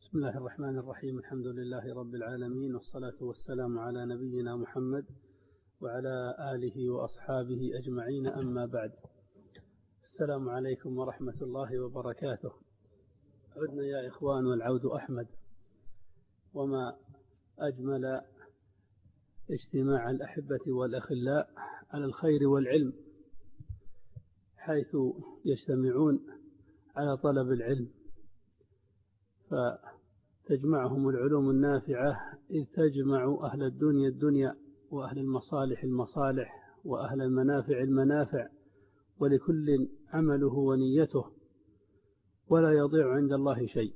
بسم الله الرحمن الرحيم. الحمد لله رب العالمين، والصلاة والسلام على نبينا محمد وعلى آله وأصحابه أجمعين، أما بعد. السلام عليكم ورحمة الله وبركاته. عدنا يا إخوان والعود أحمد، وما أجمل اجتماع الأحبة والأخلاء على الخير والعلم، حيث يجتمعون على طلب العلم، فتجمعهم العلوم النافعة، إذ تجمع أهل الدنيا الدنيا، وأهل المصالح المصالح، وأهل المنافع المنافع، ولكل عمله ونيته، ولا يضيع عند الله شيء.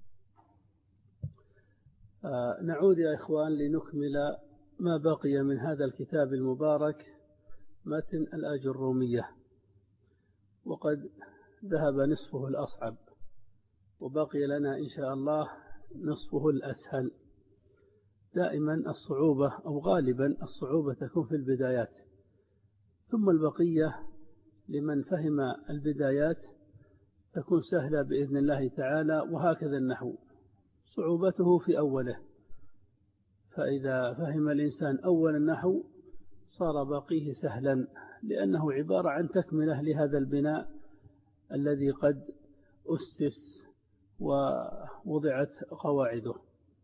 نعود يا إخوان لنكمل ما بقي من هذا الكتاب المبارك، متن الآجرومية، وقد ذهب نصفه الأصعب، وبقي لنا إن شاء الله نصفه الأسهل. دائما الصعوبة أو غالبا الصعوبة تكون في البدايات، ثم البقية لمن فهم البدايات تكون سهلة بإذن الله تعالى. وهكذا النحو صعوبته في أوله، فإذا فهم الإنسان أول النحو صار باقيه سهلا، لأنه عبارة عن تكملة لهذا البناء الذي قد أسس ووضعت قواعده.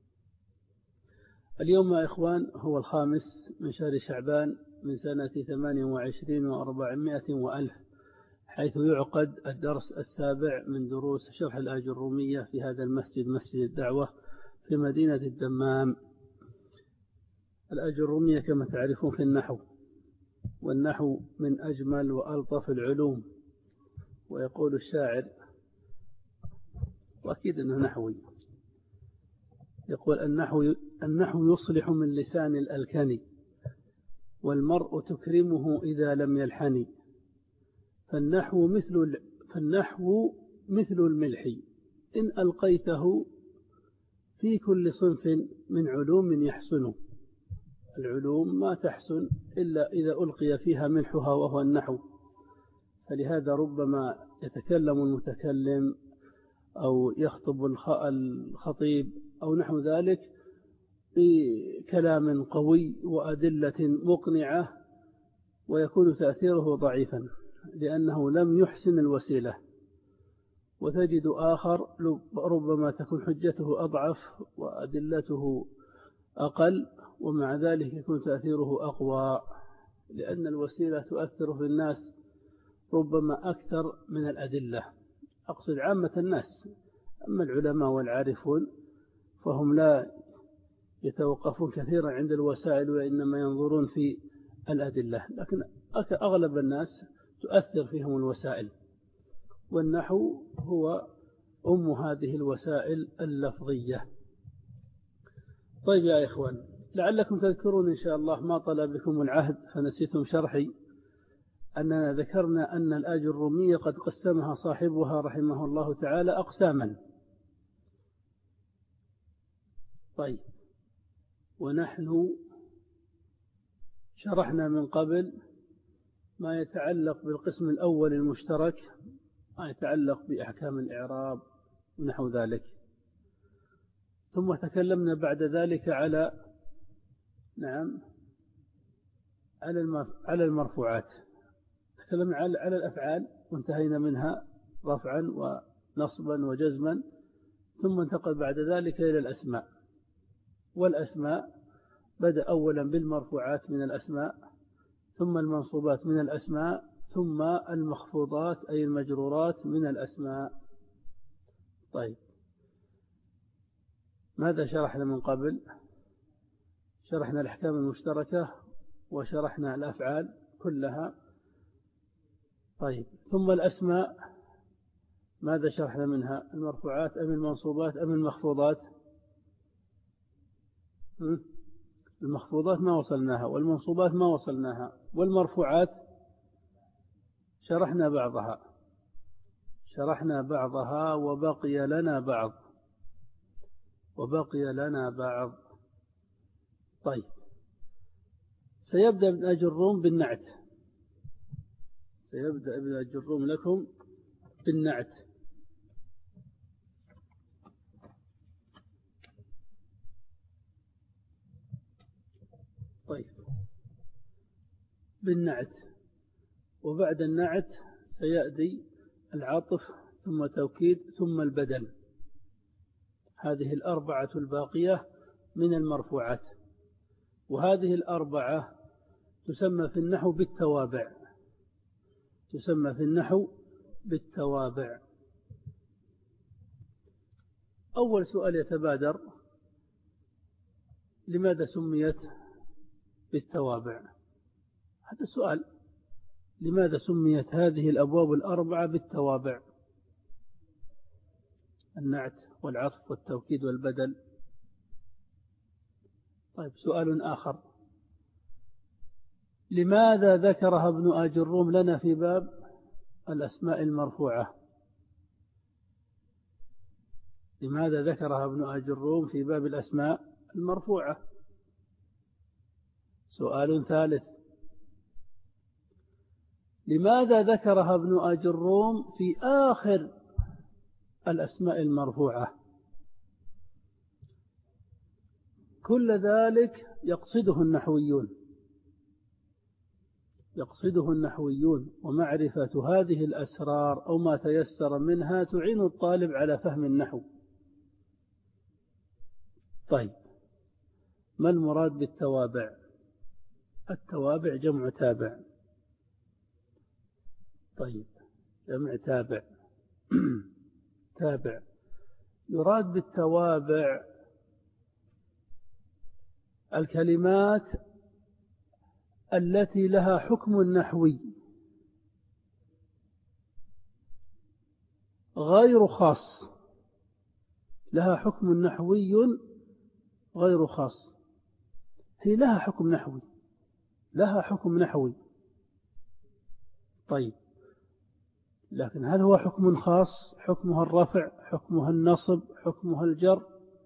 اليوم يا إخوان هو 5 من شهر شعبان من سنة 28 و400 وألف، حيث يعقد الدرس 7 من دروس شرح الآجرومية في هذا المسجد، مسجد الدعوة في مدينة الدمام. الآجرومية كما تعرفون في النحو، والنحو من أجمل وألطف العلوم، ويقول الشاعر، وأكيد أنه نحوي، يقول النحو يصلح من لسان الألكن، والمرء تكرمه إذا لم يلحن، فالنحو مثل الملح إن ألقيته في كل صنف من علوم يحسن. العلوم ما تحسن إلا إذا ألقي فيها ملحها وهو النحو. فلهذا ربما يتكلم المتكلم أو يخطب الخطيب أو نحو ذلك بكلام قوي وأدلة مقنعة، ويكون تأثيره ضعيفا لأنه لم يحسن الوسيلة. وتجد آخر ربما تكون حجته أضعف وأدلته أقل، ومع ذلك يكون تأثيره أقوى، لأن الوسيلة تؤثر في الناس ربما أكثر من الأدلة. أقصد عامة الناس، أما العلماء والعارفون فهم لا يتوقفون كثيرا عند الوسائل، وإنما ينظرون في الأدلة، لكن أغلب الناس تؤثر فيهم الوسائل، والنحو هو أم هذه الوسائل اللفظية. طيب يا إخوان، لعلكم تذكرون إن شاء الله ما طلب بكم العهد فنسيتم شرحي، أننا ذكرنا أن الآجرومية قد قسمها صاحبها رحمه الله تعالى أقساما. طيب، ونحن شرحنا من قبل ما يتعلق بالقسم الأول المشترك، ما يتعلق بأحكام الإعراب ونحو ذلك، ثم تكلمنا بعد ذلك على على المرفوعات، تكلمنا على الأفعال وانتهينا منها رفعا ونصبا وجزما، ثم انتقل بعد ذلك إلى الأسماء. والأسماء بدأ أولا بالمرفوعات من الأسماء، ثم المنصوبات من الأسماء، ثم المخفوضات أي المجرورات من الأسماء. طيب، ماذا شرحنا من قبل؟ شرحنا الأحكام المشتركة وشرحنا الأفعال كلها. طيب، ثم الأسماء ماذا شرحنا منها؟ المرفوعات أم المنصوبات أم المخفوضات؟ المخفوضات ما وصلناها، والمنصوبات ما وصلناها، والمرفوعات شرحنا بعضها وبقي لنا بعض. طيب، سيبدأ ابن أجروم بالنعت، سيبدأ ابن أجروم لكم بالنعت. طيب، بالنعت، وبعد النعت سيأتي العطف ثم توكيد ثم البدل. هذه الأربعة الباقية من المرفوعات، وهذه الأربعة تسمى في النحو بالتوابع، تسمى في النحو بالتوابع. أول سؤال يتبادر: لماذا سميت بالتوابع؟ هذا سؤال، لماذا سميت هذه الأبواب الأربعة بالتوابع؟ النعت والعطف والتوكيد والبدل. طيب، سؤال آخر: لماذا ذكرها ابن آج الروم لنا في باب الأسماء المرفوعة؟ لماذا ذكرها ابن آج الروم في باب الأسماء المرفوعة؟ سؤال ثالث: لماذا ذكرها ابن آج الروم في آخر الأسماء المرفوعة؟ كل ذلك يقصده النحويون، يقصده النحويون، ومعرفة هذه الأسرار أو ما تيسر منها تعين الطالب على فهم النحو. طيب، ما المراد بالتوابع؟ التوابع جمع تابع. طيب، جمع تابع. تابع، يراد بالتوابع الكلمات التي لها حكم نحوي غير خاص، لها حكم نحوي غير خاص. هي لها حكم نحوي، لها حكم نحوي. طيب، لكن هل هو حكم خاص؟ حكمها الرفع، حكمها النصب، حكمها الجر؟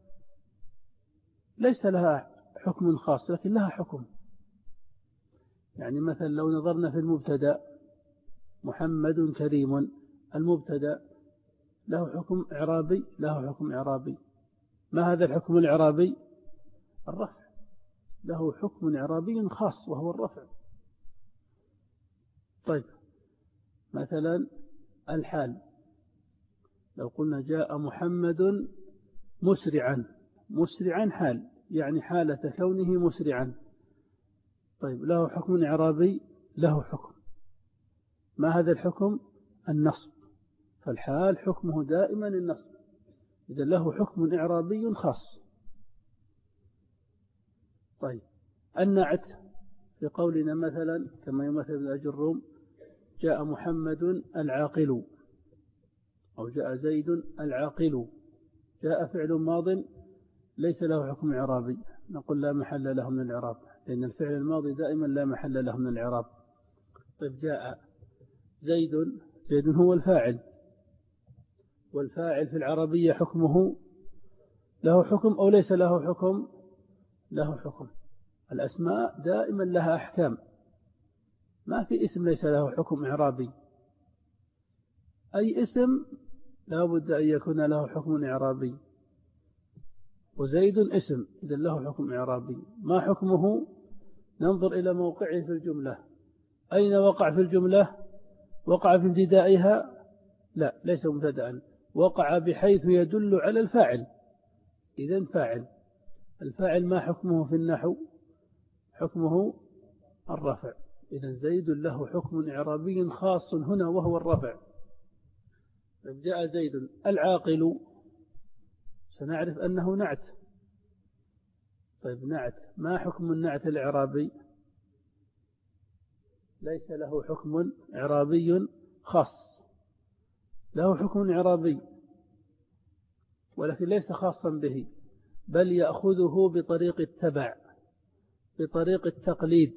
ليس لها حكم خاص، لكن لها حكم. يعني مثلا لو نظرنا في المبتدأ: محمد كريم، المبتدأ له حكم إعرابي، له حكم إعرابي. ما هذا الحكم الإعرابي؟ الرفع، له حكم إعرابي خاص وهو الرفع. طيب، مثلا الحال، لو قلنا جاء محمد مسرعا، مسرعا حال، يعني حالة كونه مسرعا. طيب، له حكم إعرابي، له حكم. ما هذا الحكم؟ النصب، فالحال حكمه دائما النصب، إذا له حكم إعرابي خاص. طيب، النعت في قولنا مثلا كما يمثل ابن آج الروم: جاء محمد العاقل، أو جاء زيد العاقل. جاء فعل ماض ليس له حكم إعرابي، نقول لا محل له من الإعراب، لأن الفعل الماضي دائما لا محل له من الإعراب. طيب، جاء زيد، زيد هو الفاعل، والفاعل في العربية حكمه له حكم أو ليس له حكم؟ له حكم. الأسماء دائما لها أحكام، ما في اسم ليس له حكم إعرابي. أي اسم لا بد أن يكون له حكم إعرابي، وزيد اسم إذا له حكم إعرابي. ما حكمه؟ ننظر إلى موقعه في الجملة. أين وقع في الجملة؟ وقع في ابتدائها؟ لا، ليس مبتدأ، وقع بحيث يدل على الفاعل، إذن فاعل. الفاعل ما حكمه في النحو؟ حكمه الرفع، إذن زيد له حكم إعرابي خاص هنا وهو الرفع. جاء زيد العاقل، سنعرف أنه نعت. طيب، نعت، ما حكم النعت الإعرابي؟ ليس له حكم إعرابي خاص، له حكم إعرابي ولكن ليس خاصا به، بل يأخذه بطريق التبع، بطريق التقليد،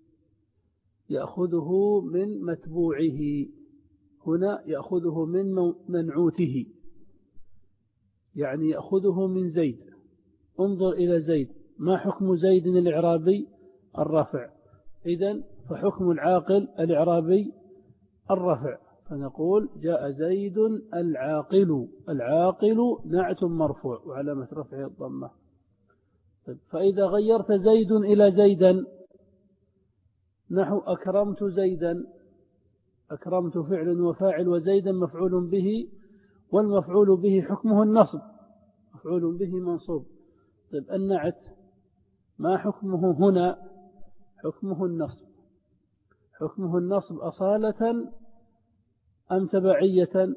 يأخذه من متبوعه. هنا يأخذه من منعوته، يعني يأخذه من زيد. انظر إلى زيد، ما حكم زيد الإعرابي؟ الرفع، إذن فحكم العاقل الإعرابي الرفع، فنقول جاء زيد العاقل. العاقل نعت مرفوع وعلامة رفعه الضمة. طيب فإذا غيرت زيد إلى زيدا نحو أكرمت زيدا، أكرمت فعل وفاعل وزيدا مفعول به، والمفعول به حكمه النصب، مفعول به منصوب. طيب النعت ما حكمه هنا؟ حكمه النصب. حكمه النصب أصالة أم تبعية؟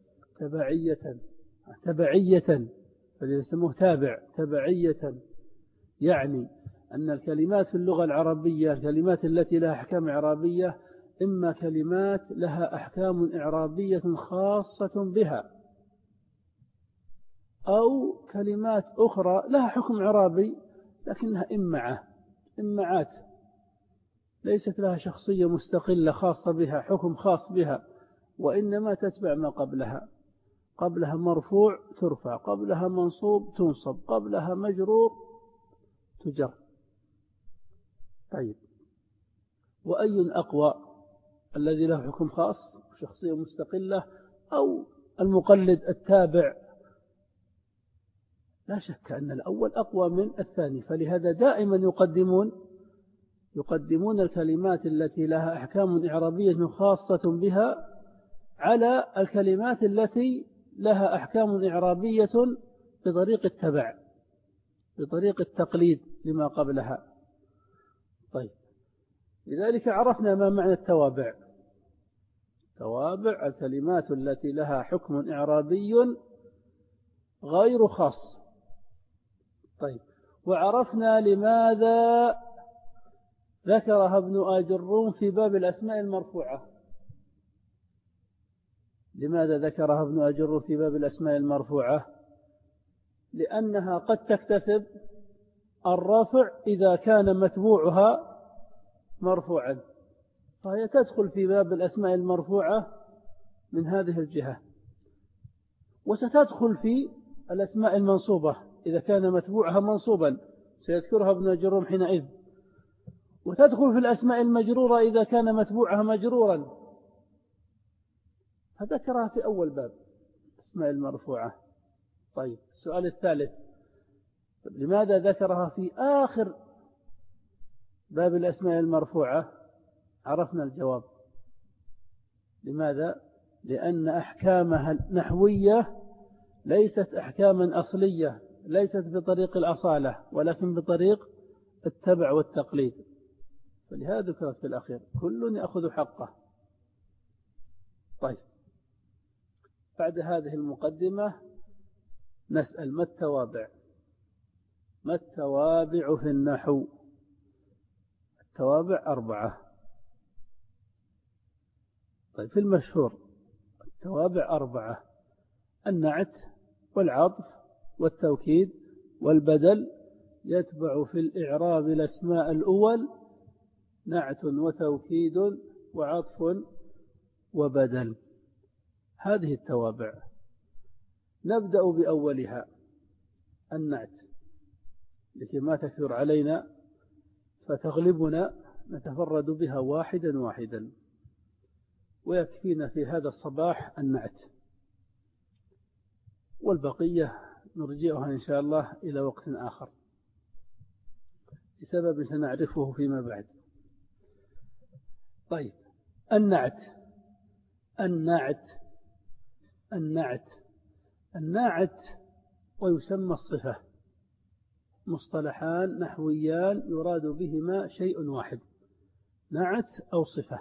تبعية فليسموه تابع تبعية. يعني أن الكلمات في اللغة العربية، الكلمات التي لها أحكام إعرابية، إما كلمات لها أحكام إعرابية خاصة بها، أو كلمات أخرى لها حكم إعرابي لكنها إمعات ليست لها شخصية مستقلة خاصة بها، حكم خاص بها، وإنما تتبع ما قبلها. قبلها مرفوع ترفع، قبلها منصوب تنصب، قبلها مجرور تجر. طيب وأي أقوى؟ الذي له حكم خاص شخصية مستقلة، أو المقلد التابع؟ لا شك أن الأول أقوى من الثاني، فلهذا دائما يقدمون الكلمات التي لها أحكام إعرابية خاصة بها على الكلمات التي لها أحكام إعرابية بطريق التبع، بطريق التقليد لما قبلها. طيب لذلك عرفنا ما معنى التوابع. توابع الكلمات التي لها حكم إعرابي غير خاص. طيب وعرفنا لماذا ذكرها ابن آجروم في باب الأسماء المرفوعة. لماذا ذكرها ابن آجروم في باب الأسماء المرفوعة؟ لأنها قد تكتسب الرفع إذا كان متبوعها مرفوعا، فهي تدخل في باب الأسماء المرفوعة من هذه الجهة، وستدخل في الأسماء المنصوبة إذا كان متبوعها منصوبا، سيذكرها ابن آجروم حينئذ، وتدخل في الأسماء المجرورة إذا كان متبوعها مجرورا، فذكرها في أول باب الأسماء المرفوعة. طيب السؤال الثالث، لماذا ذكرها في آخر باب الأسماء المرفوعة؟ عرفنا الجواب. لماذا؟ لأن أحكامها النحوية ليست أحكاما أصلية، ليست بطريق الأصالة، ولكن بطريق التبع والتقليد، فلهذا ذكرت في الأخير كل يأخذ حقه. طيب بعد هذه المقدمة نسأل ما التوابع؟ ما التوابع في النحو؟ التوابع 4. طيب في المشهور التوابع 4: النعت والعطف والتوكيد والبدل. يتبع في الإعراب الأسماء الأول نعت وتوكيد وعطف وبدل. هذه التوابع. نبدأ بأولها النعت، لكي ما تكثر علينا فتغلبنا نتفرد بها واحدا واحدا، ويكفينا في هذا الصباح النعت، والبقية نرجئها إن شاء الله إلى وقت آخر بسبب سنعرفه فيما بعد. طيب النعت. النعت ويسمى الصفة، مصطلحان نحويان يراد بهما شيء واحد: نعت أو صفة.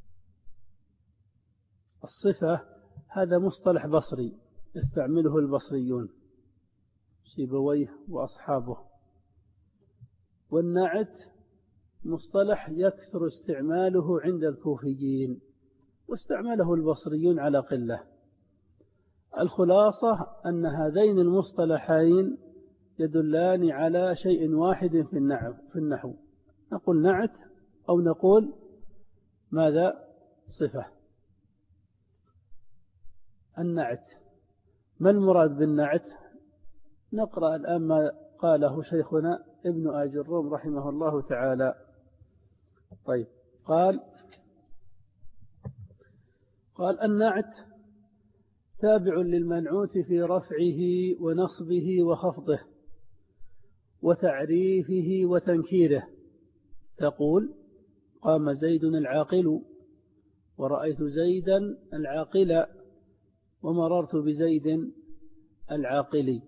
الصفة هذا مصطلح بصري يستعمله البصريون سيبويه وأصحابه، والنعت مصطلح يكثر استعماله عند الكوفيين، واستعمله البصريون على قلة. الخلاصة أن هذين المصطلحين يدلان على شيء واحد في النحو، نقول نعت أو نقول ماذا؟ صفة. النعت، ما المراد بالنعت؟ نقرأ الآن ما قاله شيخنا ابن آجروم رحمه الله تعالى. طيب قال النعت تابع للمنعوت في رفعه ونصبه وخفضه، وتعريفه وتنكيره. تقول قام زيد العاقل، ورأيت زيدا العاقل، ومررت بزيد العاقل.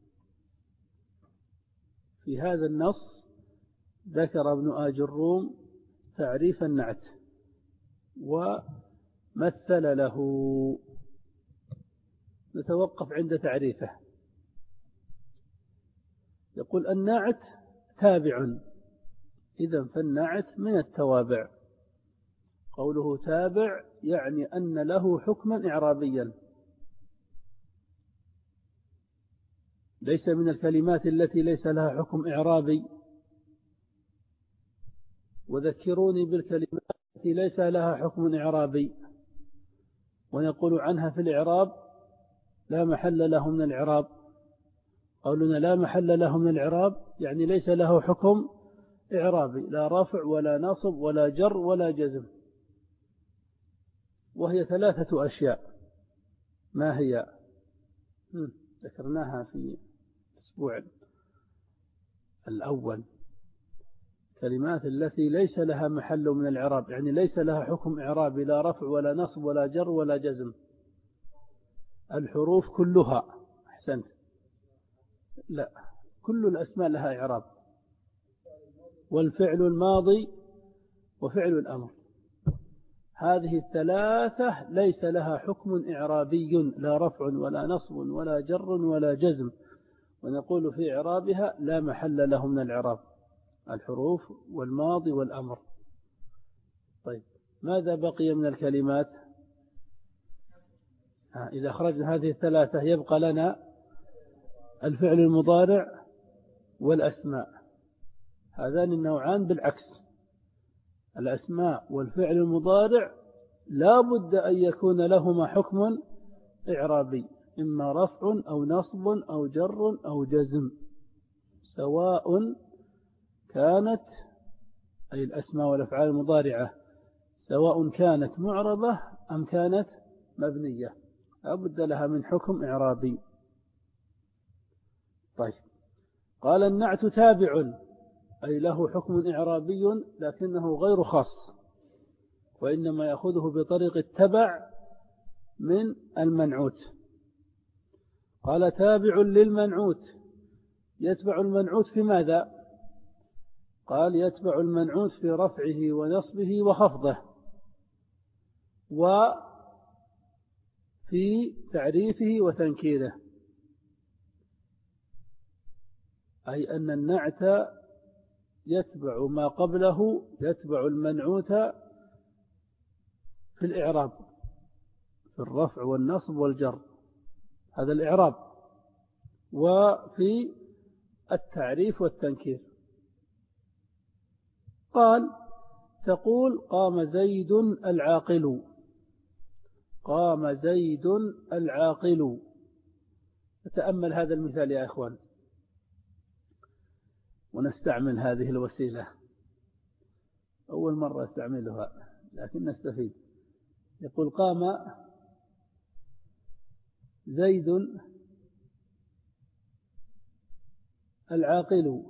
في هذا النص ذكر ابن آج الروم تعريف النعت ومثل له. نتوقف عند تعريفه. يقول النعت تابع، إذن فالنعت من التوابع. قوله تابع يعني أن له حكما إعرابيا، ليس من الكلمات التي ليس لها حكم إعرابي. وذكروني بالكلمات التي ليس لها حكم إعرابي، ونقول عنها في الإعراب لا محل له من الإعراب. قولنا لا محل له من الإعراب يعني ليس له حكم إعرابي، لا رفع ولا نصب ولا جر ولا جزم. وهي 3 أشياء. ما هي؟ ذكرناها في الأسبوع الأول. كلمات التي ليس لها محل من الإعراب يعني ليس لها حكم إعرابي، لا رفع ولا نصب ولا جر ولا جزم. الحروف كلها. أحسنت. لا، كل الأسماء لها إعراب، والفعل الماضي وفعل الأمر. هذه 3 ليس لها حكم إعرابي، لا رفع ولا نصب ولا جر ولا جزم، ونقول في إعرابها لا محل له من الإعراب، الحروف والماضي والأمر. طيب، ماذا بقي من الكلمات؟ إذا أخرجنا هذه 3 يبقى لنا الفعل المضارع والأسماء. هذان النوعان بالعكس. الأسماء والفعل المضارع لا بد أن يكون لهما حكم إعرابي، إما رفع أو نصب أو جر أو جزم، سواء كانت أي الأسماء والأفعال المضارعة سواء كانت معربة أم كانت مبنية، لا بد لها من حكم إعرابي. طيب، قال النعت تابع أي له حكم إعرابي لكنه غير خاص، وإنما يأخذه بطريق التبع من المنعوت. قال تابع للمنعوت، يتبع المنعوت في ماذا؟ قال يتبع المنعوت في رفعه ونصبه وخفضه، وفي تعريفه وتنكيره. أي أن النعت يتبع ما قبله، يتبع المنعوت في الإعراب، في الرفع والنصب والجر، هذا الإعراب، وفي التعريف والتنكير. قال تقول قام زيد العاقل، قام زيد العاقل. تأمل هذا المثال يا إخوان، ونستعمل هذه الوسيلة، أول مرة استعملها لكن نستفيد. يقول قام زيد العاقل.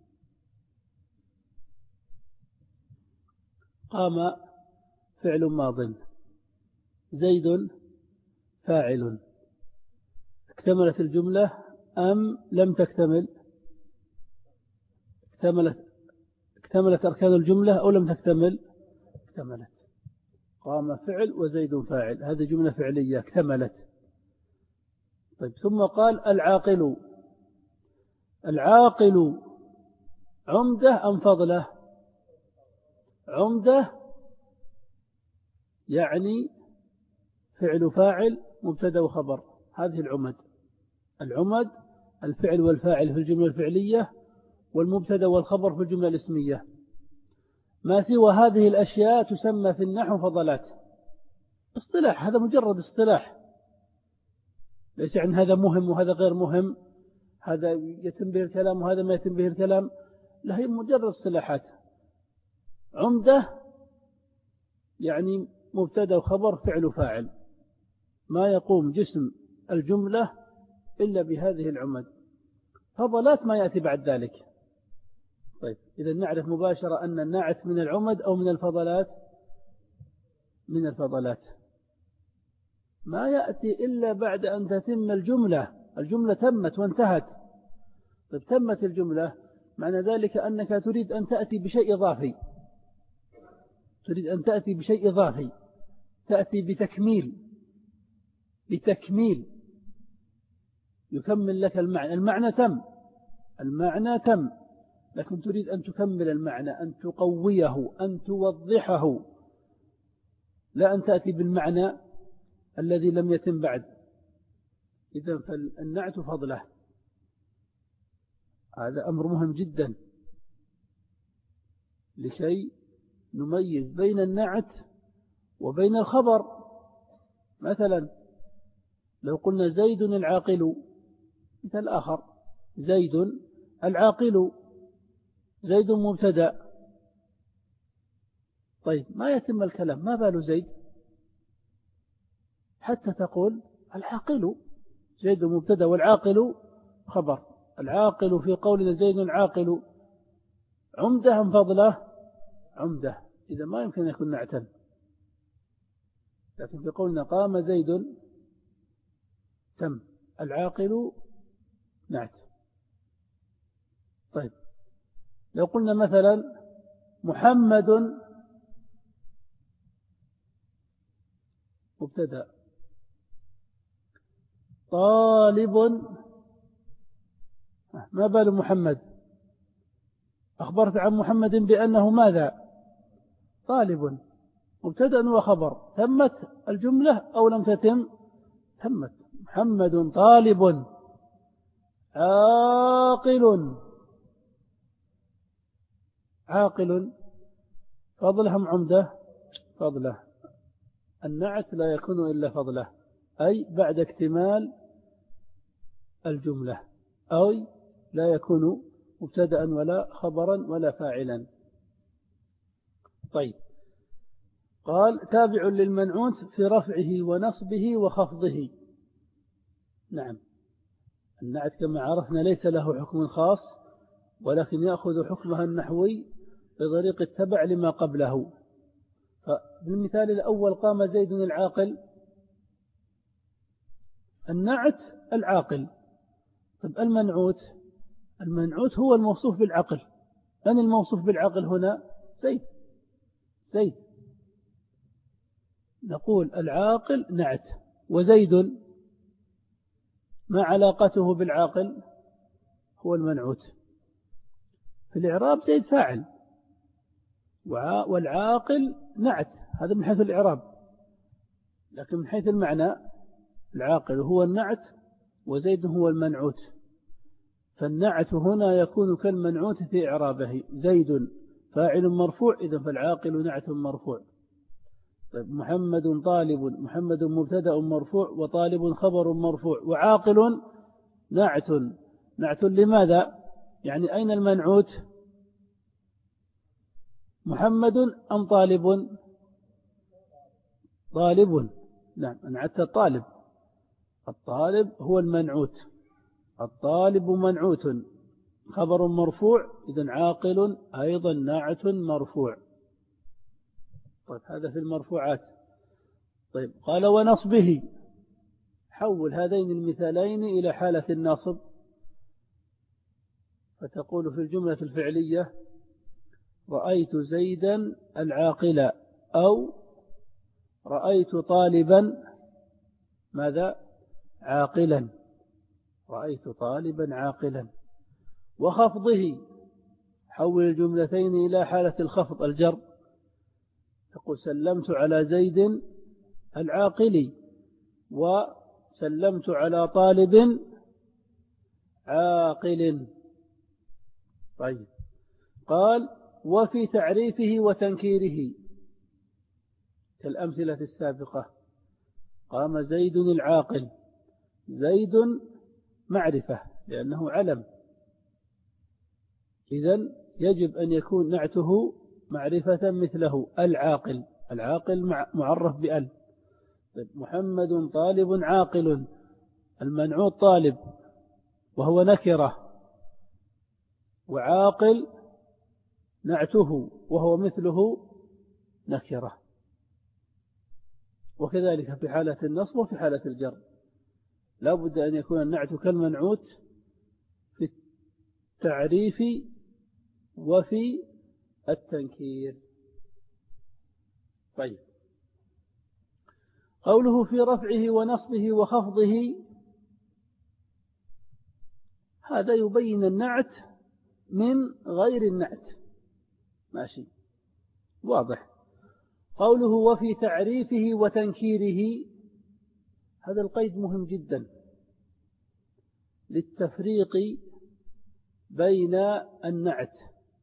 قام فعل ماض، زيد فاعل. اكتملت الجملة أم لم تكتمل؟ اكتملت أركان الجملة أو لم تكتمل؟ اكتملت. قام فعل وزيد فاعل، هذه جملة فعلية اكتملت. طيب، ثم قال العاقل. العاقل عمدة أم فضلة؟ عمدة يعني فعل فاعل مبتدا وخبر، هذه العمد. العمد الفعل والفاعل في الجملة الفعلية، والمبتدا والخبر في الجملة الاسمية. ما سوى هذه الأشياء تسمى في النحو فضلات. اصطلاح، هذا مجرد اصطلاح، ليس عن هذا مهم وهذا غير مهم، هذا يتم به الكلام وهذا ما يتم به الكلام، لا، هي مجرد اصطلاحات. عمدة يعني مبتدا وخبر فعل فاعل، ما يقوم جسم الجملة إلا بهذه العمد. فضلات ما يأتي بعد ذلك، طيب إذا نعرف مباشرة أن الناعت من العمد أو من الفضلات؟ من الفضلات. ما يأتي إلا بعد أن تتم الجملة تمت وانتهت. طيب تمت الجملة، معنى ذلك أنك تريد أن تأتي بشيء إضافي، تريد أن تأتي بشيء إضافي، تأتي بتكميل يكمل لك المعنى. المعنى تم، لكن تريد أن تكمل المعنى، أن تقويه، أن توضحه، لا أن تأتي بالمعنى الذي لم يتم بعد. إذن فالنعت فضله، هذا أمر مهم جدا لكي نميز بين النعت وبين الخبر. مثلا لو قلنا زيد العاقل، مثال آخر زيد العاقل، زيد مبتدأ. طيب ما يتم الكلام، ما بال زيد حتى تقول العاقل، زيد مبتدأ والعاقل خبر. العاقل في قولنا زيد العاقل عمده أم فضله؟ عمده، إذا ما يمكن أن يكون نعتا. لكن في قولنا قام زيد تم، العاقل نعت. طيب لو قلنا مثلا محمد مبتدأ، طالب، ما بال محمد؟ أخبرت عن محمد بأنه ماذا؟ طالب، مبتدأ وخبر. تمت الجملة أو لم تتم؟ تمت. محمد طالب عاقل، فضله أم عمده؟ فضله. النعت لا يكون إلا فضله، أي بعد اكتمال الجملة، أو لا يكون مبتدأ ولا خبرا ولا فاعلا. طيب قال تابع للمنعوت في رفعه ونصبه وخفضه. نعم، النعت كما عرفنا ليس له حكم خاص، ولكن يأخذ حكمها النحوي بطريق التبع لما قبله. فبالمثال الأول قام زيد العاقل، النعت العاقل. طب المنعوت هو الموصوف بالعقل. من الموصوف بالعقل هنا؟ زيد. نقول العاقل نعت، وزيد ما علاقته بالعاقل؟ هو المنعوت. في الإعراب زيد فاعل، والعاقل نعت، هذا من حيث الإعراب. لكن من حيث المعنى العاقل هو النعت وزيد هو المنعوت. فالنعت هنا يكون كالمنعوت في إعرابه، زيد فاعل مرفوع، إذا فالعاقل نعت مرفوع. طيب محمد طالب، محمد مبتدأ مرفوع وطالب خبر مرفوع، وعاقل نعت لماذا؟ يعني أين المنعوت؟ محمد أم طالب؟ نعم، نعت الطالب هو المنعوت، الطالب منعوت خبر مرفوع، إذن عاقل أيضا نعت مرفوع. طيب هذا في المرفوعات. طيب قال ونصبه، حول هذين المثالين إلى حالة النصب، فتقول في الجملة الفعلية رأيت زيدا العاقل، أو رأيت طالبا ماذا؟ عاقلا، رأيت طالبا عاقلا. وخفضه، حول الجملتين إلى حالة الخفض الجر، تقول سلمت على زيد العاقل، وسلمت على طالب عاقل. طيب قال وفي تعريفه وتنكيره كالأمثلة السابقة، قام زيد العاقل، زيد معرفة لأنه علم، إذن يجب أن يكون نعته معرفة مثله العاقل، معرف بأل. محمد طالب عاقل، المنعوت طالب وهو نكرة، وعاقل نعته وهو مثله نكرة. وكذلك في حالة النصب وفي حالة الجر لا بد أن يكون النعت كالمنعوت في التعريف وفي التنكير. طيب، قوله في رفعه ونصبه وخفضه، هذا يبين النعت من غير النعت، ماشي واضح. قوله وفي تعريفه وتنكيره، هذا القيد مهم جدا للتفريق بين النعت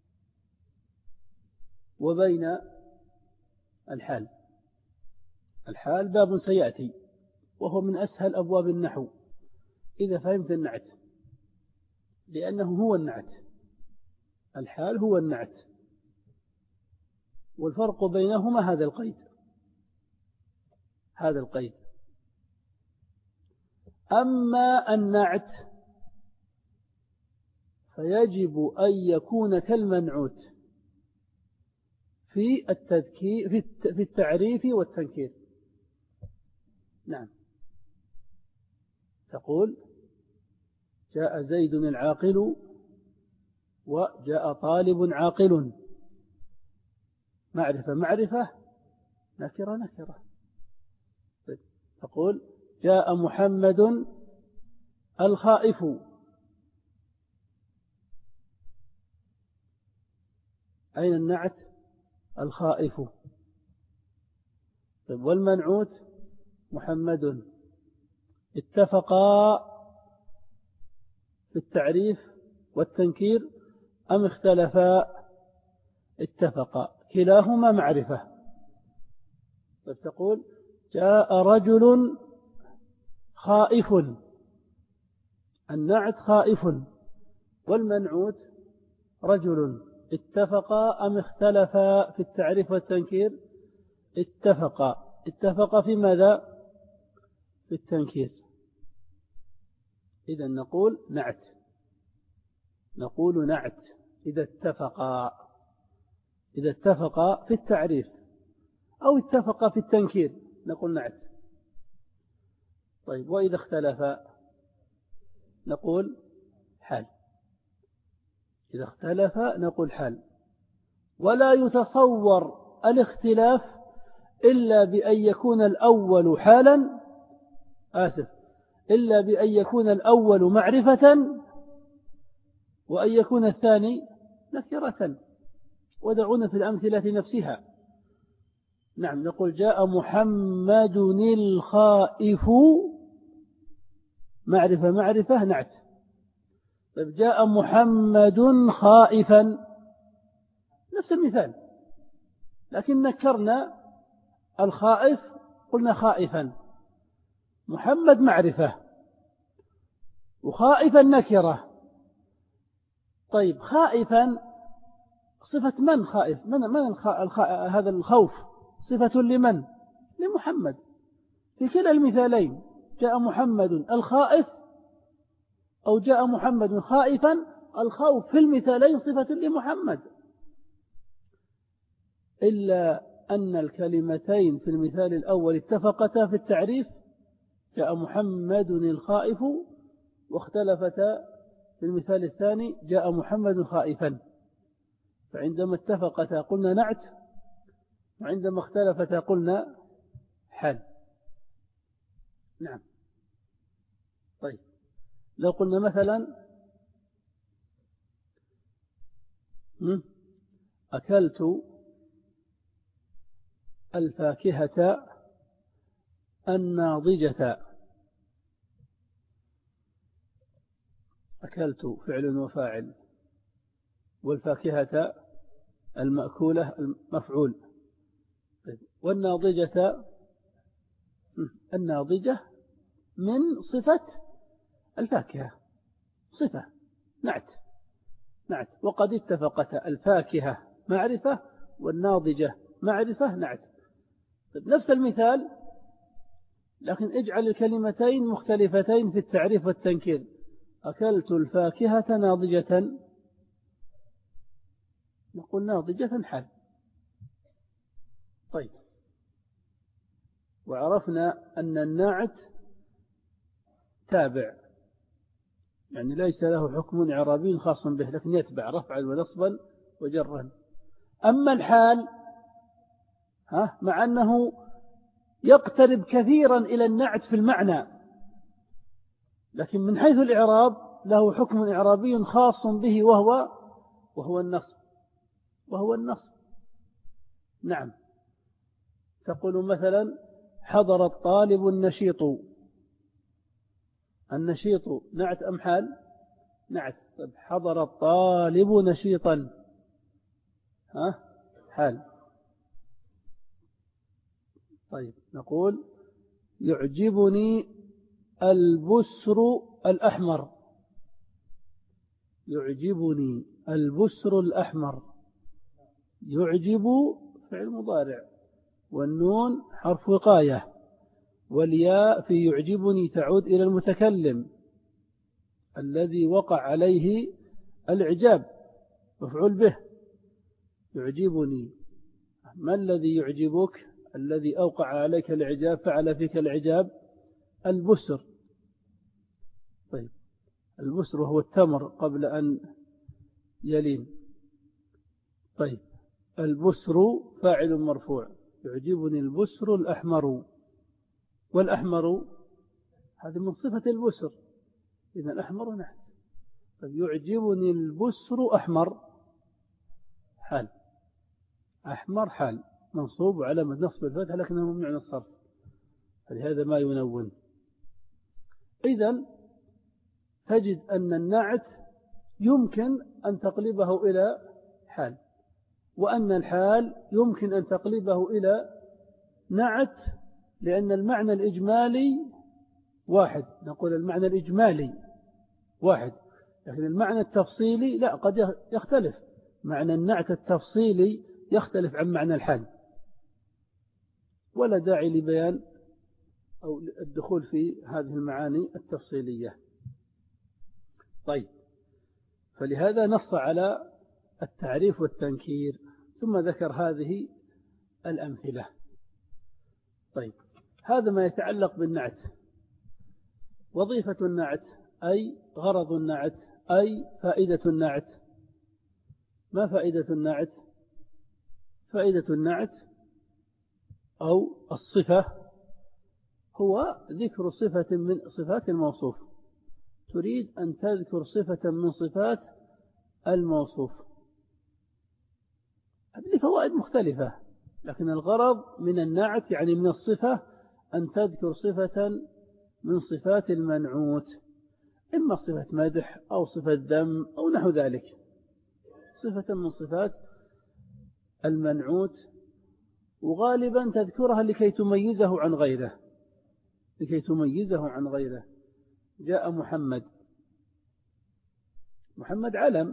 وبين الحال. الحال باب سيأتي وهو من أسهل أبواب النحو إذا فهمت النعت، لأنه هو النعت، الحال هو النعت، والفرق بينهما هذا القيد، هذا القيد. أما النعت فيجب أن يكون كالمنعوت في التذكير في التعريف والتنكير. نعم، تقول جاء زيد العاقل وجاء طالب عاقل، معرفة معرفة، نكرة نكرة. تقول جاء محمد الخائف، أين النعت؟ الخائف. طيب، والمنعوت محمد. اتفقا في التعريف والتنكير أم اختلفا؟ اتفقا، كلاهما معرفة. طيب، تقول جاء رجل خائف، النعت خائف والمنعوت رجل. اتفقا أم اختلفا في التعريف والتنكير؟ اتفقا. اتفقا في ماذا؟ في التنكير. إذا نقول نعت، نقول نعت إذا اتفقا، إذا اتفقا في التعريف أو اتفقا في التنكير نقول نعت. طيب، وإذا اختلفا نقول حال، إذا اختلف نقول حال. ولا يتصور الاختلاف إلا بأن يكون الأول حالا، إلا بأن يكون الأول معرفة وأن يكون الثاني نكرة. ودعونا في الأمثلة نفسها. نعم، نقول جاء محمد الخائف، معرفة معرفة نعت. طيب، جاء محمد خائفا، نفس المثال، لكن نكرنا الخائف قلنا خائفا. محمد معرفة وخائفا نكرة. طيب، خائفا صفة من؟ خائف من هذا الخوف صفة لمن؟ لمحمد في كلا المثالين، جاء محمد الخائف أو جاء محمد خائفا، الخوف في المثالين صفة لمحمد، إلا أن الكلمتين في المثال الأول اتفقتا في التعريف، جاء محمد الخائف، واختلفتا في المثال الثاني جاء محمد خائفا. فعندما اتفقتا قلنا نعت، وعندما اختلفتا قلنا حال. نعم. طيب، لو قلنا مثلا أكلت الفاكهة الناضجة. أكلت فعل وفاعل، والفاكهة المأكولة المفعول. والناضجة، الناضجة من صفة الفاكهة، صفة نعت. وقد اتفقت الفاكهة معرفة والناضجة معرفة نعت. نفس المثال، لكن اجعل الكلمتين مختلفتين في التعريف والتنكير. أكلت الفاكهة ناضجة، نقول ناضجة حال. طيب، وعرفنا أن النعت تابع، يعني ليس له حكم إعرابي خاص به، لكن يتبع رفعا ونصبا وجرا. أما الحال مع أنه يقترب كثيرا إلى النعت في المعنى، لكن من حيث الإعراب له حكم إعرابي خاص به، وهو النصب. نعم، تقول مثلا حضر الطالب النشيط. النشيط نعت أم حال؟ نعت. طيب حضر الطالب نشيطا حال. طيب نقول يعجبني البسر الأحمر. يعجبني البسر الأحمر. يعجب فعل مضارع، والنون حرف وقاية، والياء في يعجبني تعود إلى المتكلم الذي وقع عليه الإعجاب، مفعول به. يعجبني، ما الذي يعجبك؟ الذي أوقع عليك الإعجاب، فعل فيك الإعجاب، البسر. طيب البسر وهو التمر قبل أن يلين. طيب البسر فاعل مرفوع. يعجبني البسر الأحمر، والأحمر هذا من صفة البسر، إذن الأحمر نحن. طيب يعجبني البسر أحمر حال. أحمر حال منصوب علامة نصب الفتح لكنه ممنوع من الصرف، فلهذا ما ينون. إذن تجد أن النعت يمكن أن تقلبه إلى حال، وأن الحال يمكن أن تقلبه إلى نعت، لأن المعنى الإجمالي واحد. نقول المعنى الإجمالي واحد، لكن المعنى التفصيلي لا، قد يختلف. معنى النعت التفصيلي يختلف عن معنى الحال، ولا داعي لبيان أو الدخول في هذه المعاني التفصيلية. طيب، فلهذا نص على التعريف والتنكير، ثم ذكر هذه الأمثلة. طيب، هذا ما يتعلق بالنعت. وظيفة النعت أي غرض النعت أي فائدة النعت. ما فائدة النعت؟ فائدة النعت أو الصفة هو ذكر صفة من صفات الموصوف. تريد أن تذكر صفة من صفات الموصوف، هذه فوائد مختلفة، لكن الغرض من النعت يعني من الصفة أن تذكر صفة من صفات المنعوت، إما صفة مدح أو صفة ذم أو نحو ذلك، صفة من صفات المنعوت، وغالبا تذكرها لكي تميزه عن غيره. جاء محمد. محمد علم،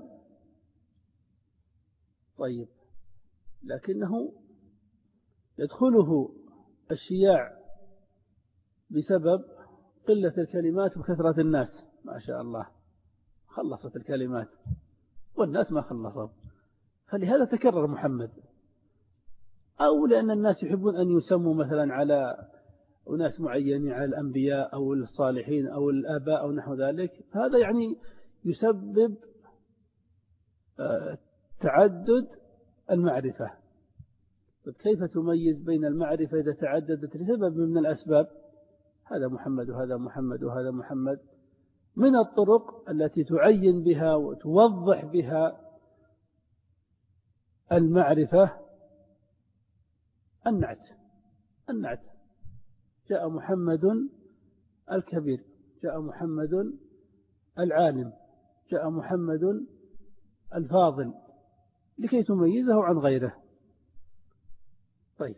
طيب، لكنه يدخله الشياع بسبب قلة الكلمات وكثرة الناس. ما شاء الله خلصت الكلمات والناس ما خلصوا، فلهذا تكرر محمد. أو لأن الناس يحبون أن يسموا مثلا على أناس معينين، على الأنبياء أو الصالحين أو الآباء أو نحو ذلك، هذا يعني يسبب تعدد المعرفة. كيف تميز بين المعرفة إذا تعددت لسبب من الأسباب؟ هذا محمد وهذا محمد وهذا محمد. من الطرق التي تعين بها وتوضح بها المعرفة النعت. جاء محمد الكبير، جاء محمد العالم، جاء محمد الفاضل، لكي تميزه عن غيره. طيب،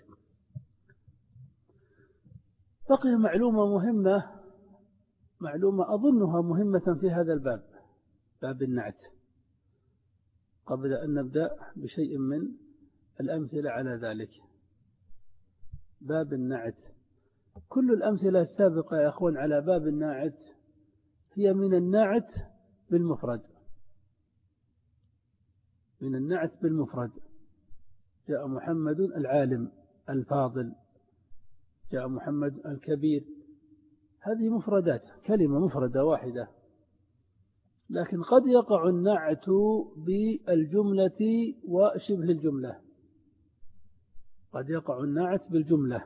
بقي معلومة مهمة، معلومة أظنها مهمة في هذا الباب، باب النعت، قبل أن نبدأ بشيء من الأمثلة على ذلك. باب النعت، كل الأمثلة السابقة يا أخوان على باب النعت هي من النعت بالمفرد، من النعت بالمفرد. جاء محمد العالم الفاضل، جاء محمد الكبير، هذه مفردات، كلمة مفردة واحدة. لكن قد يقع النعت بالجملة وشبه الجملة، قد يقع النعت بالجملة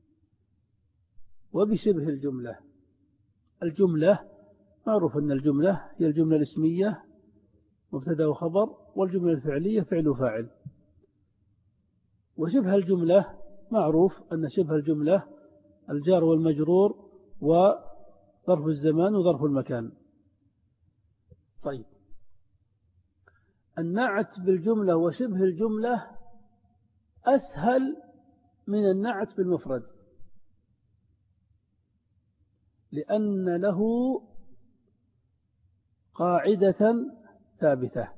وبشبه الجملة. الجملة معروف أن الجملة هي الجملة الاسمية مبتدأ وخبر، والجملة الفعلية فعل وفاعل. وشبه الجملة معروف أن شبه الجملة الجار والمجرور وظرف الزمان وظرف المكان. طيب، النعت بالجملة وشبه الجملة أسهل من النعت بالمفرد، لأن له قاعدة ثابتة.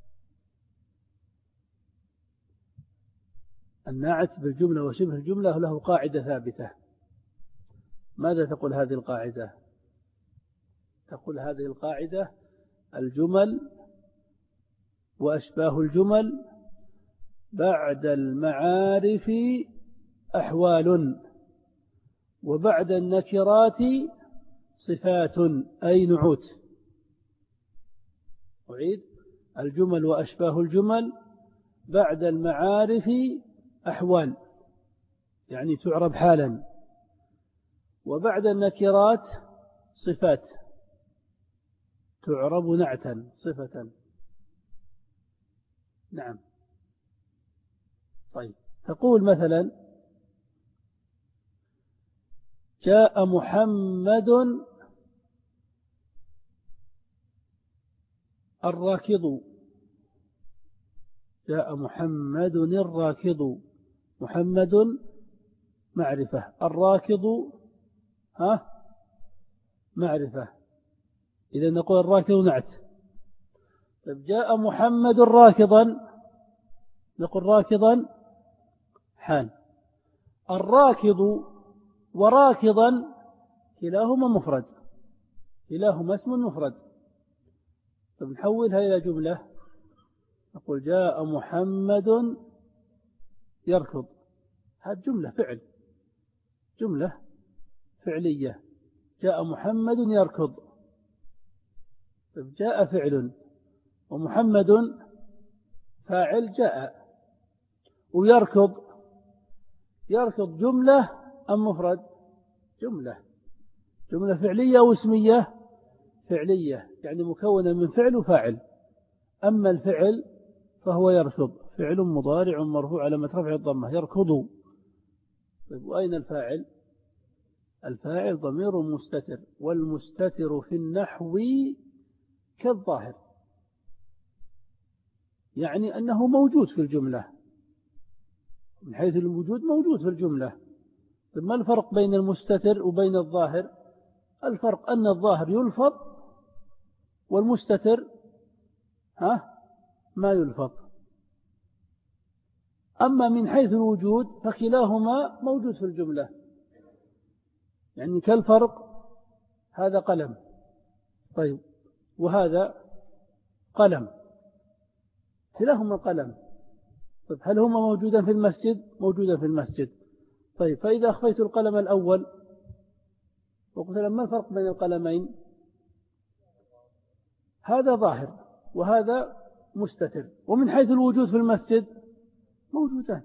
النعت بالجملة وشبه الجملة له قاعدة ثابتة. ماذا تقول هذه القاعدة؟ تقول هذه القاعدة: الجمل وأشباه الجمل بعد المعارف أحوال، وبعد النكرات صفات أي نعوت. أعيد: الجمل وأشباه الجمل بعد المعارف أحوال، يعني تعرب حالا، وبعد النكرات صفات تعرب نعتا صفة. نعم. طيب، تقول مثلا: جاء محمد الراكض. جاء محمد الراكض. محمد معرفة، الراكض معرفة، إذا نقول الراكض نعت. طيب، جاء محمد راكضا، نقول راكضا حال. الراكض وراكضا كلاهما مفرد، كلاهما اسم مفرد. طيب، نحولها إلى جملة، نقول: جاء محمد يركض. هذه جملة فعل، جملة فعلية. جاء محمد يركض. طيب، جاء فعل ومحمد فاعل جاء، ويركض، يركض جملة أم مفرد؟ جملة. جملة فعلية واسمية؟ فعلية، يعني مكونة من فعل وفاعل. أما الفعل فهو يركض، فعل مضارع مرفوع علامة رفعه الضمة، يركض. طيب، وأين الفاعل؟ الفاعل ضمير مستتر، والمستتر في النحو كالظاهر، يعني أنه موجود في الجملة، من حيث الوجود موجود في الجملة. طيب، ما الفرق بين المستتر وبين الظاهر؟ الفرق أن الظاهر يلفظ والمستتر ما يلفظ. أما من حيث الوجود فكلاهما موجود في الجملة. يعني كالفرق، هذا قلم، طيب، وهذا قلم، كلاهما قلم. طيب، هل هما موجودا في المسجد؟ موجودا في المسجد. طيب، فإذا أخفيت القلم الأول وقلت ما الفرق بين القلمين؟ هذا ظاهر وهذا مستتر، ومن حيث الوجود في المسجد موجودان.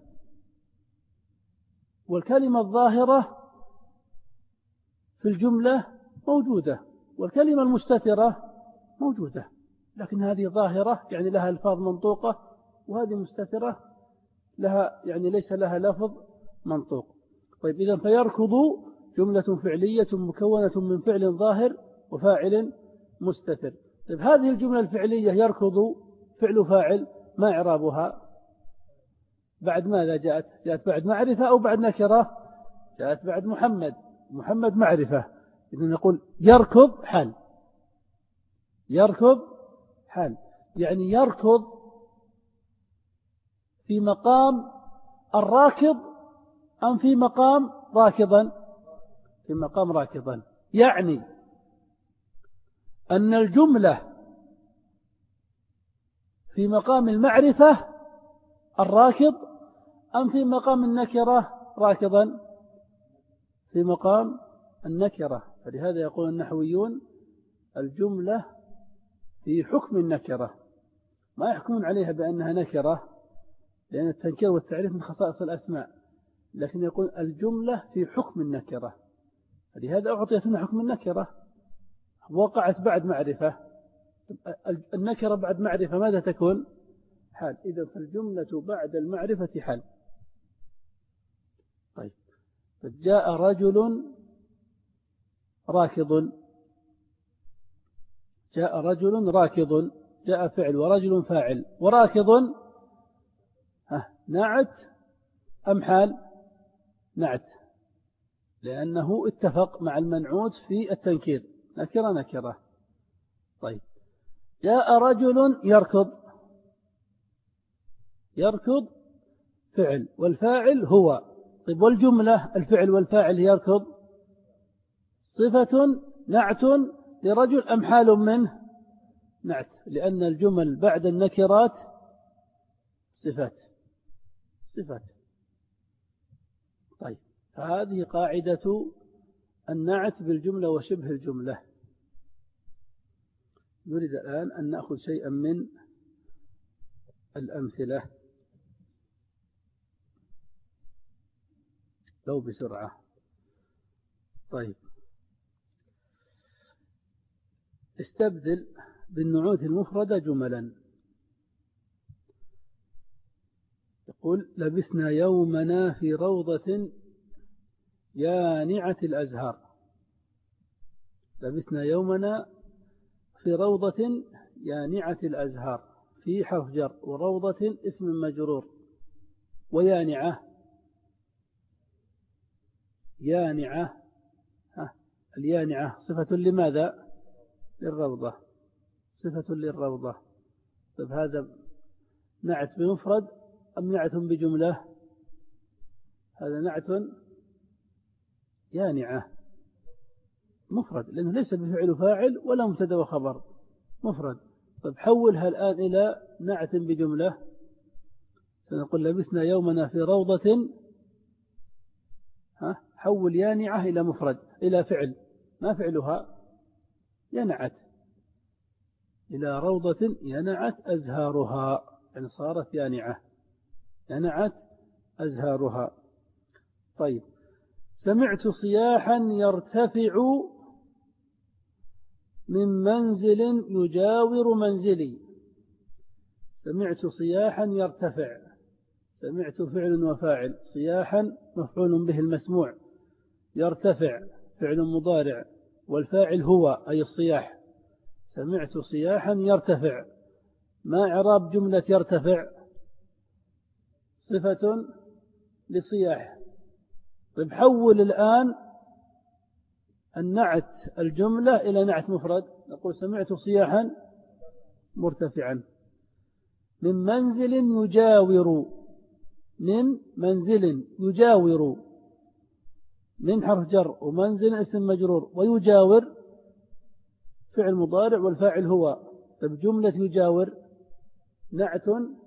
والكلمة الظاهرة في الجملة موجودة، والكلمة المستترة موجودة، لكن هذه ظاهرة يعني لها ألفاظ منطوقة، وهذه مستترة لها يعني ليس لها لفظ منطوق. طيب، إذن فيركض جملة فعلية مكونة من فعل ظاهر وفاعل مستتر. طيب، هذه الجملة الفعلية يركض فعل فاعل، ما إعرابها؟ بعد ماذا جاءت؟ جاءت بعد معرفة أو بعد نكرة؟ جاءت بعد محمد. محمد معرفة، إذن نقول يركض حال. يركض حال، يعني يركض في مقام الراكض أم في مقام راكضا؟ في مقام راكضا. يعني أن الجملة في مقام المعرفة الراكض أم في مقام النكرة راكضا؟ في مقام النكرة. فلهذا يقول النحويون الجملة في حكم النكرة، ما يحكمون عليها بأنها نكرة لأن التنكير والتعريف من خصائص الأسماء، لكن يقول الجملة في حكم النكرة. فلهذا أعطيتنا حكم النكرة، وقعت بعد معرفة. النكرة بعد معرفة ماذا تكون؟ حال. إذا فالجملة بعد المعرفة حال. طيب، جاء رجل راكض، جاء رجل راكض، جاء فعل ورجل فاعل، وراكض نعت أم حال؟ نعت، لأنه اتفق مع المنعوت في التنكير، نكرة نكرة. طيب، جاء رجل يركض، يركض فعل والفاعل هو. طيب، والجملة الفعل والفاعل يركض صفة نعت لرجل أم حال منه؟ نعت، لأن الجمل بعد النكرات صفات. طيب، فهذه قاعدة النعت بالجملة وشبه الجملة. نريد الآن أن نأخذ شيئا من الأمثلة لو بسرعة. طيب، استبدل بالنعوت المفردة جملا. يقول لبثنا يومنا في روضة يانعة الأزهار. لبثنا يومنا في روضة يانعة الأزهار، في حرف جر، وروضة اسم مجرور، ويانعة يانعة اليانعة صفة لماذا؟ للروضة، صفة للروضة. طيب، هذا نعت بمفرد أم نعت بجملة؟ هذا نعت يانعة مفرد، لأنه ليس بفعل فاعل ولا مبتدا وخبر، مفرد. طيب، حولها الآن إلى نعت بجملة، فنقول لبثنا يومنا في روضة، حول يانعة إلى مفرد، إلى فعل، ما فعلها؟ ينعت، إلى روضة ينعت أزهارها، يعني صارت يانعة، ينعت أزهارها. طيب، سمعت صياحا يرتفع من منزل يجاور منزلي. سمعت صياحا يرتفع، سمعت فعل وفاعل، صياحا مفعول به المسموع، يرتفع فعل مضارع، والفاعل هو أي الصياح. سمعت صياحا يرتفع، ما إعراب جملة يرتفع؟ صفة لصياح. طيب، حول الآن النعت الجملة إلى نعت مفرد، نقول سمعت صياحا مرتفعا من منزل يجاور، من منزل يجاور، من حرف جر، ومنزل اسم مجرور، ويجاور فعل مضارع والفاعل هو. طيب، جملة يجاور نعت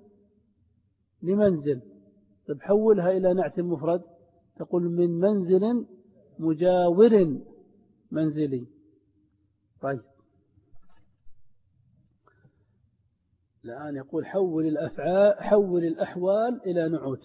لمنزل. طيب، حولها إلى نعت مفرد، تقول من منزل مجاور منزلي. طيب، الآن يقول حول الأحوال إلى نعوت،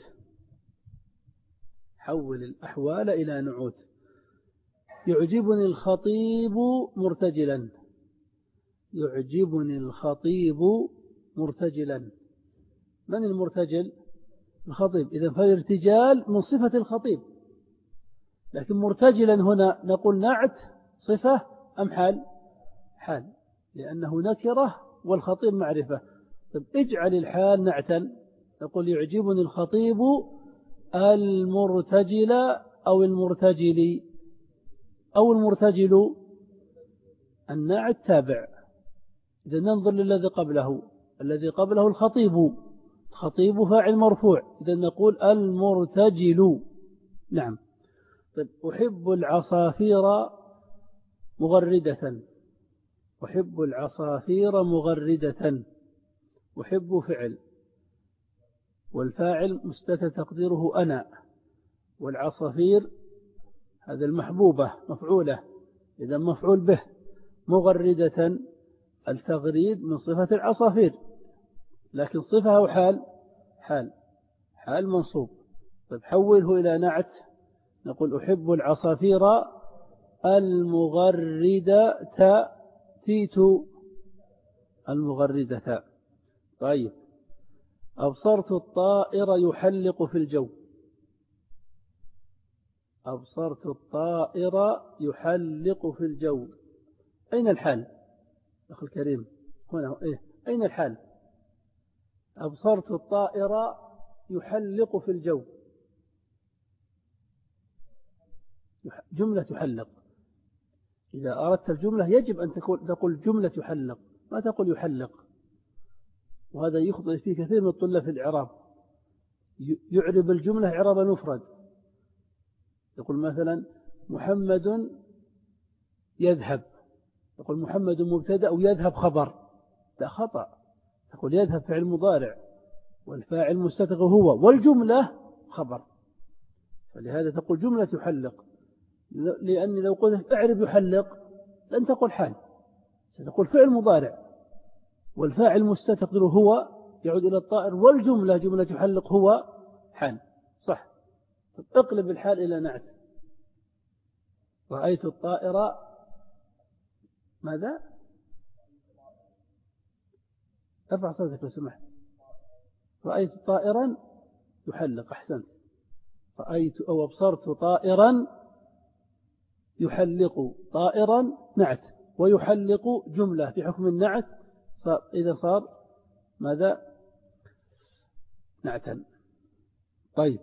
حول الأحوال إلى نعوت. يعجبني الخطيب مرتجلا، يعجبني الخطيب مرتجلا. من المرتجل؟ الخطيب. إذا فالارتجال من صفة الخطيب، لكن مرتجلا هنا نقول نعت صفة أم حال؟ حال، لأنه نكرة والخطيب معرفة. طيب، اجعل الحال نعتا، نقول يعجبني الخطيب المرتجل أو المرتجل أو المرتجل. النعت تابع، إذا ننظر للذي قبله، الذي قبله الخطيب، خطيب فاعل مرفوع، إذا نقول المرتجل. نعم. طيب، أحب العصافير مغردة، أحب العصافير مغردة، أحب فعل، والفاعل مستتر تقديره أنا، والعصافير هذا المحبوبة مفعولة، إذا مفعول به. مغردة، التغريد من صفة العصافير، لكن صفة أو حال؟ حال منصوب. طيب حوله إلى نعت، نقول أحب العصافير المغردة، تيت المغردة. طيب أبصرت الطائر يحلق في الجو، أبصرت الطائر يحلق في الجو، أين الحال؟ أخي الكريم هنا أين الحال؟ أبصرت الطائر يحلق في الجو، جملة يحلق. إذا أردت الجملة يجب أن تقول جملة يحلق، ما تقول يحلق. وهذا يخطئ فيه كثير من الطلاب في الإعراب، يعرب الجملة إعراب المفرد، يقول مثلا محمد يذهب، يقول محمد مبتدأ ويذهب خبر، لا، خطأ. تقول يذهب فعل مضارع، والفاعل مستتر هو، والجملة خبر. فلهذا تقول جملة يحلق، لأني لو قلت اعرب يحلق لن تقول حال، ستقول فعل مضارع، والفاعل مستتر هو يعود إلى الطائر، والجملة جملة يحلق هو حال. صح. اقلب الحال إلى نعت. رأيت الطائر ماذا؟ ارفع صوتك لو سمحت. رأيت طائرا يحلق، أحسنت. رأيت أو أبصرت طائرا يحلق، طائرا نعت، ويحلق جملة في حكم النعت، إذا صار ماذا؟ نعتا. طيب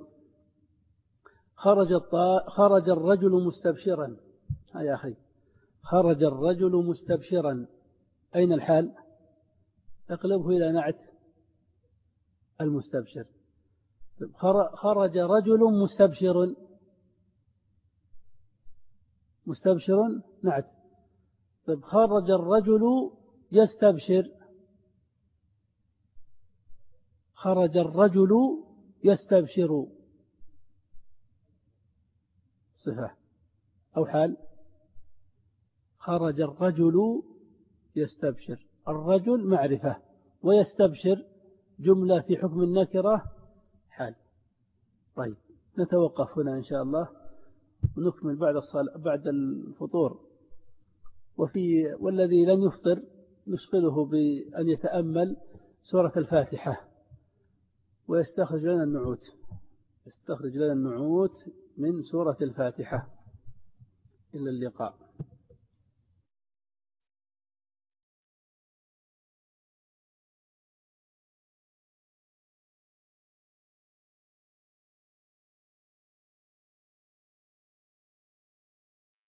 خرج الرجل مستبشرا، يا أخي خرج الرجل مستبشرا، أين الحال؟ اقلبه إلى نعت المستبشر. خرج رجل مستبشر، مستبشر نعت. طيب خرج الرجل يستبشر، خرج الرجل يستبشر، صفة أو حال؟ خرج الرجل يستبشر، الرجل معرفة، ويستبشر جملة في حكم النكرة حال. طيب نتوقف هنا إن شاء الله، ونكمل بعد الفطور. والذي لم يفطر نشغله بأن يتأمل سورة الفاتحة ويستخرج لنا النعوت، يستخرج لنا النعوت من سورة الفاتحة. إلى اللقاء.